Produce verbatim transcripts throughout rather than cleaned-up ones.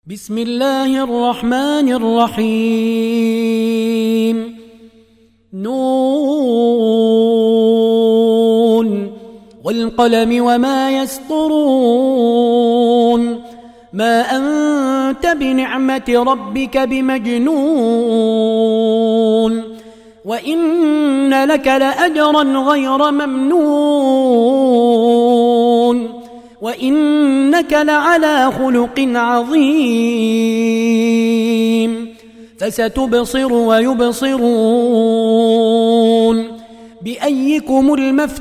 بسم الله الرحمن الرحيم. نون والقلم وما يسطرون. ما أنت بنعمة ربك بمجنون وإن لك لأجرا غير ممنون وإنك لعلى خلق عظيم. فستبصر ويبصرون بأيكم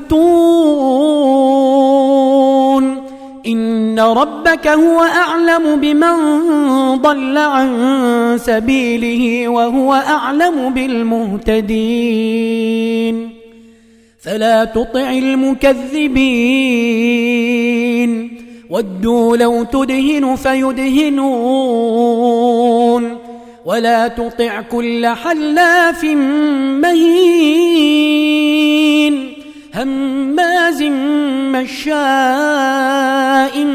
المفتون. إن ربك هو أعلم بمن ضل عن سبيله وهو أعلم بالمهتدين. فلا تطع المكذبين ودوا لو تدهن فيدهنون ولا تطع كل حلاف مهين هماز مشاء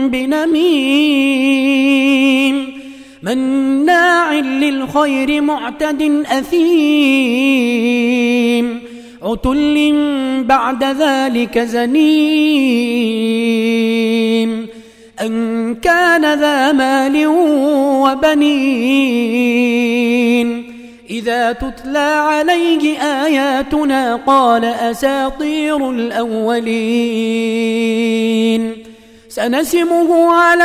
بنميم مناع للخير معتد أثيم عتل بعد ذلك زنيم أن كان ذا مال وبنين. إذا تتلى عليه آياتنا قال أساطير الأولين. سنسمه على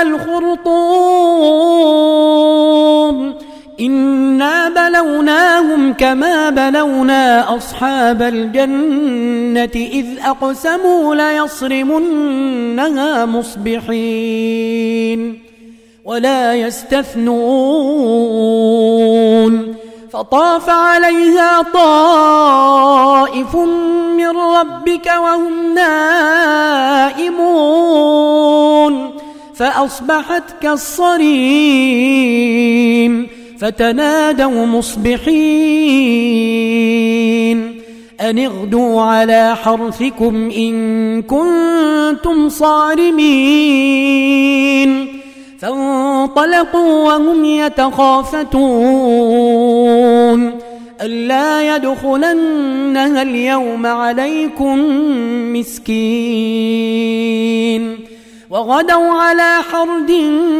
الخرطوم. إنا بلوناهم كما بلونا أصحاب الجنة إذ أقسموا ليصرمنها مصبحين ولا يستثنون. فطاف عليها طائف من ربك وهم نائمون فأصبحت كالصريم. فتنادوا مصبحين أن اغدوا على حرثكم إن كنتم صارمين. فانطلقوا وهم يتخافتون ألا يدخلنها اليوم عليكم مسكين. وغدوا على حرد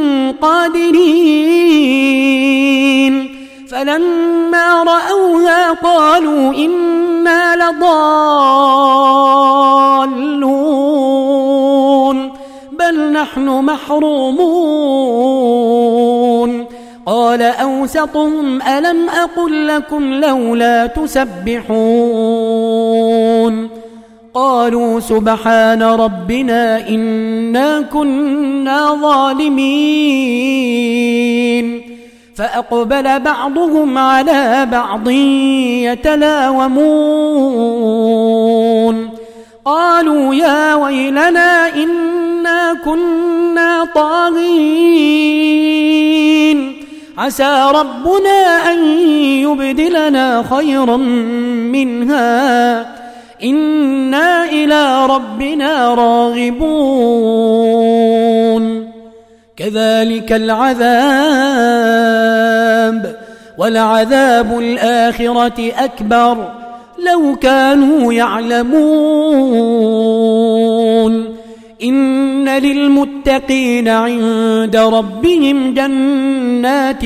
قادرين فلما رأوها قالوا إنا لضالون بل نحن محرومون. قال أوسطهم ألم أقل لكم لولا تسبحون. قالوا سبحان ربنا إنا كنا ظالمين. فأقبل بعضهم على بعض يتلاومون قالوا يا ويلنا إنا كنا طاغين عسى ربنا أن يبدلنا خيرا منها إنا إلى ربنا راغبون. كذلك العذاب ولعذاب الآخرة أكبر لو كانوا يعلمون. إن للمتقين عند ربهم جنات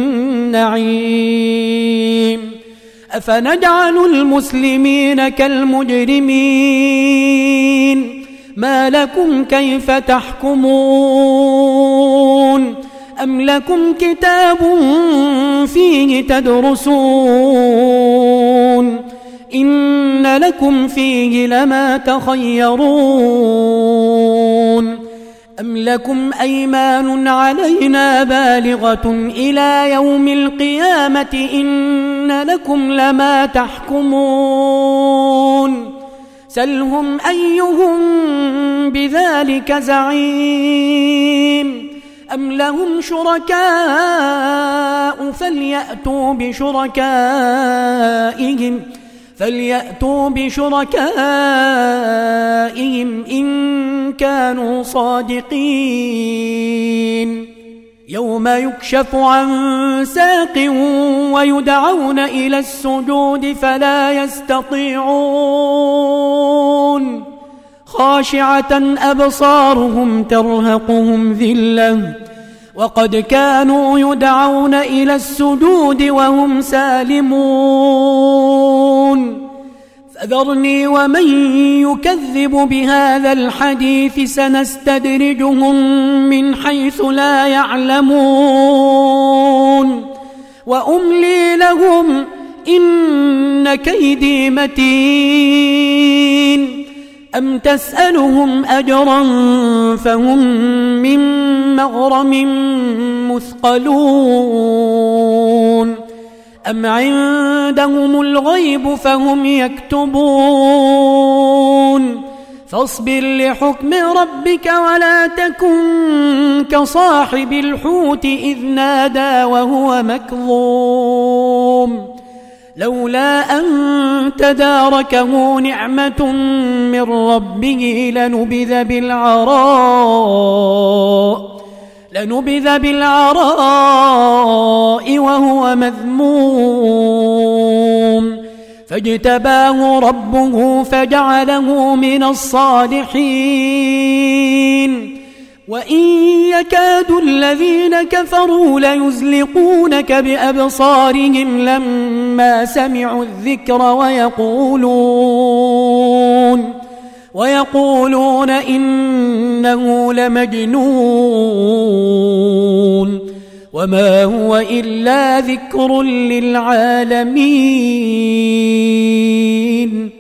النعيم. أفنجعل المسلمين كالمجرمين ما لكم كيف تحكمون. أم لكم كتاب فيه تدرسون إن لكم فيه لما تخيرون. أم لكم أيمان علينا بالغة إلى يوم القيامة إن لكم لما تحكمون. سلهم أيهم بذلك زعيم. أم لهم شركاء فليأتوا بشركائهم فليأتوا بشركائهم إن كانوا صادقين. يوم يكشف عن ساق ويدعون إلى السجود فلا يستطيعون خاشعة أبصارهم ترهقهم ذلة وقد كانوا يدعون إلى السجود وهم سالمون فذرني ومن يكذب بهذا الحديث سنستدرجهم من حيث لا يعلمون وأملي لهم إن كيدي متين أم تسألهم أجرا فهم من مغرم مثقلون أم عندهم الغيب فهم يكتبون فاصبر لحكم ربك ولا تكن كصاحب الحوت إذ نادى وهو مكظوم لولا أن تداركه نعمة من ربه لنبذ بالعراء لنبذ بالعراء وهو مذموم فاجتباه ربه فجعله من الصالحين وإن يكاد الذين كفروا ليزلقونك بأبصارهم لما سمعوا الذكر ويقولون ويقولون إنه لمجنون وما هو إلا ذكر للعالمين